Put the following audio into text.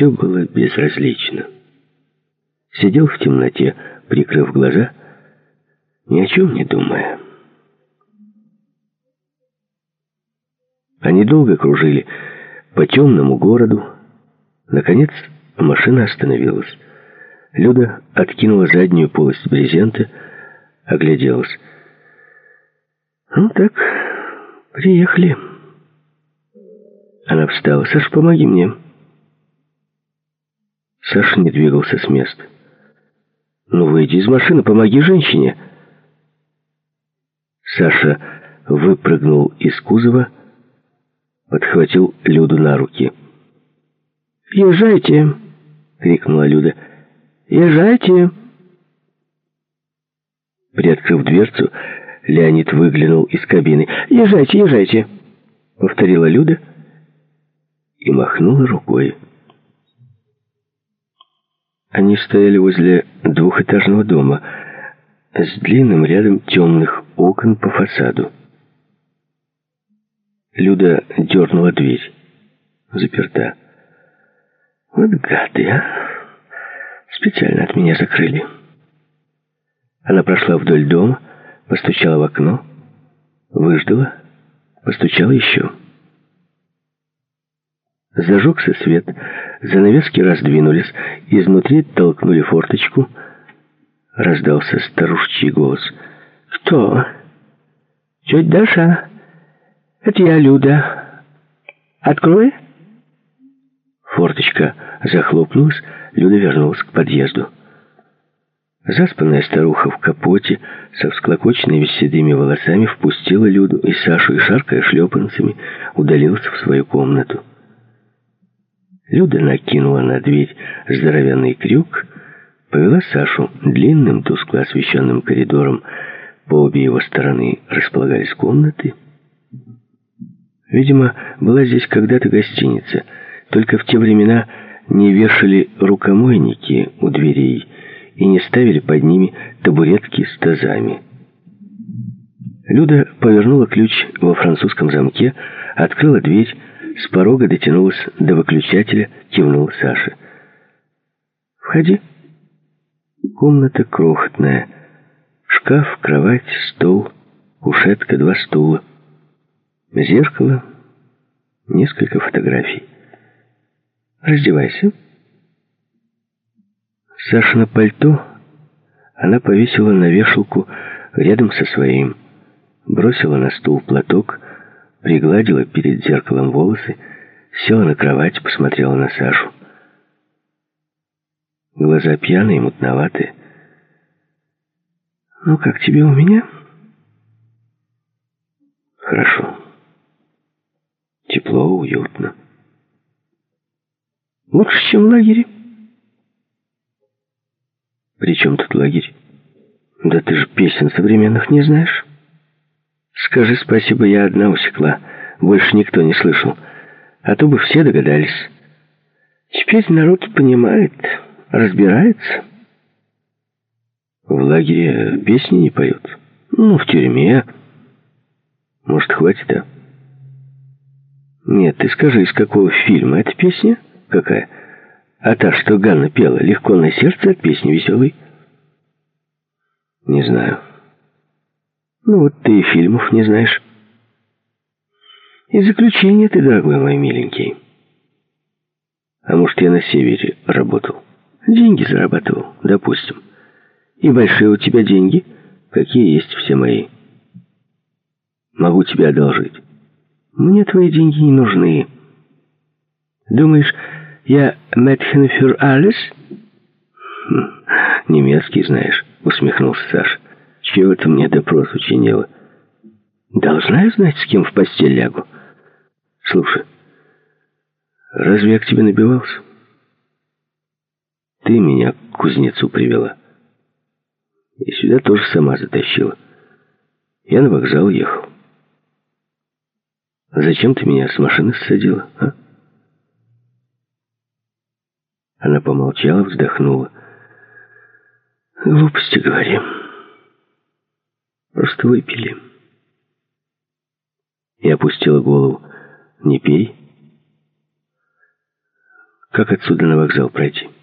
все было безразлично. Сидел в темноте, прикрыв глаза, ни о чем не думая. Они долго кружили по темному городу. Наконец машина остановилась. Люда откинула заднюю полость брезента, огляделась. «Ну так, приехали». Она встала. «Саш, помоги мне». Саша не двигался с места. «Ну, выйди из машины, помоги женщине». Саша выпрыгнул из кузова, подхватил Люду на руки. «Езжайте!» — крикнула Люда. «Езжайте!» Приоткрыв дверцу, Леонид выглянул из кабины. «Езжайте, езжайте!» — повторила Люда и махнула рукой. Они стояли возле двухэтажного дома с длинным рядом темных окон по фасаду. Люда дернула дверь. Заперта. «Вот гады, а! Специально от меня закрыли». Она прошла вдоль дома, постучала в окно, выждала, постучала еще. Зажегся свет, занавески раздвинулись, изнутри толкнули форточку. Раздался старушечий голос. «Кто?» «Тетя Даша, это я, Люда. Открой». Форточка захлопнулась, Люда вернулась к подъезду. Заспанная старуха в капоте со всклокоченными седыми волосами впустила Люду и Сашу и, шаркая шлепанцами, удалилась в свою комнату. Люда накинула на дверь здоровенный крюк, повела Сашу длинным, тускло освещенным коридором. По обе его стороны располагались комнаты. Видимо, была здесь когда-то гостиница, только в те времена не вешали рукомойники у дверей и не ставили под ними табуретки с тазами. Люда повернула ключ во французском замке, открыла дверь, с порога дотянулась до выключателя, кивнула Саше. «Входи». Комната крохотная. Шкаф, кровать, стол, кушетка, 2 стула. Зеркало, несколько фотографий. «Раздевайся». Сашино пальто она повесила на вешалку рядом со своим, бросила на стул платок, пригладила перед зеркалом волосы, села на кровать, посмотрела на Сашу. Глаза пьяные, мутноватые. «Ну, как тебе у меня?» «Хорошо. Тепло, уютно. Лучше, чем в лагере». «При чем тут лагерь? Да ты же песен современных не знаешь. Скажи спасибо, я одна усекла. Больше никто не слышал. А то бы все догадались. Теперь народ понимает, разбирается». «В лагере песни не поют? Ну, в тюрьме. Может, хватит, а?» «Нет, ты скажи, из какого фильма эта песня? Какая? А та, что Ганна пела, «Легко на сердце» от песни веселой?» «Не знаю». «Ну вот ты и фильмов не знаешь. И заключение ты, дорогой мой миленький. А может, я на севере работал? Деньги зарабатывал, допустим. И большие у тебя деньги, какие есть все мои. Могу тебе одолжить. Мне твои деньги не нужны. Думаешь, я Mädchen für alles?» «Немецкий знаешь», — усмехнулся Саша. «Чего ты мне допрос учинила?» «Должна я знать, с кем в постель лягу?» «Слушай, разве я к тебе набивался? Ты меня к кузнецу привела. И сюда тоже сама затащила. Я на вокзал ехал. Зачем ты меня с машины ссадила, а?» Она помолчала, вздохнула. «Глупости говори. Просто выпили». И опустила голову. «Не пей». Как отсюда на вокзал пройти?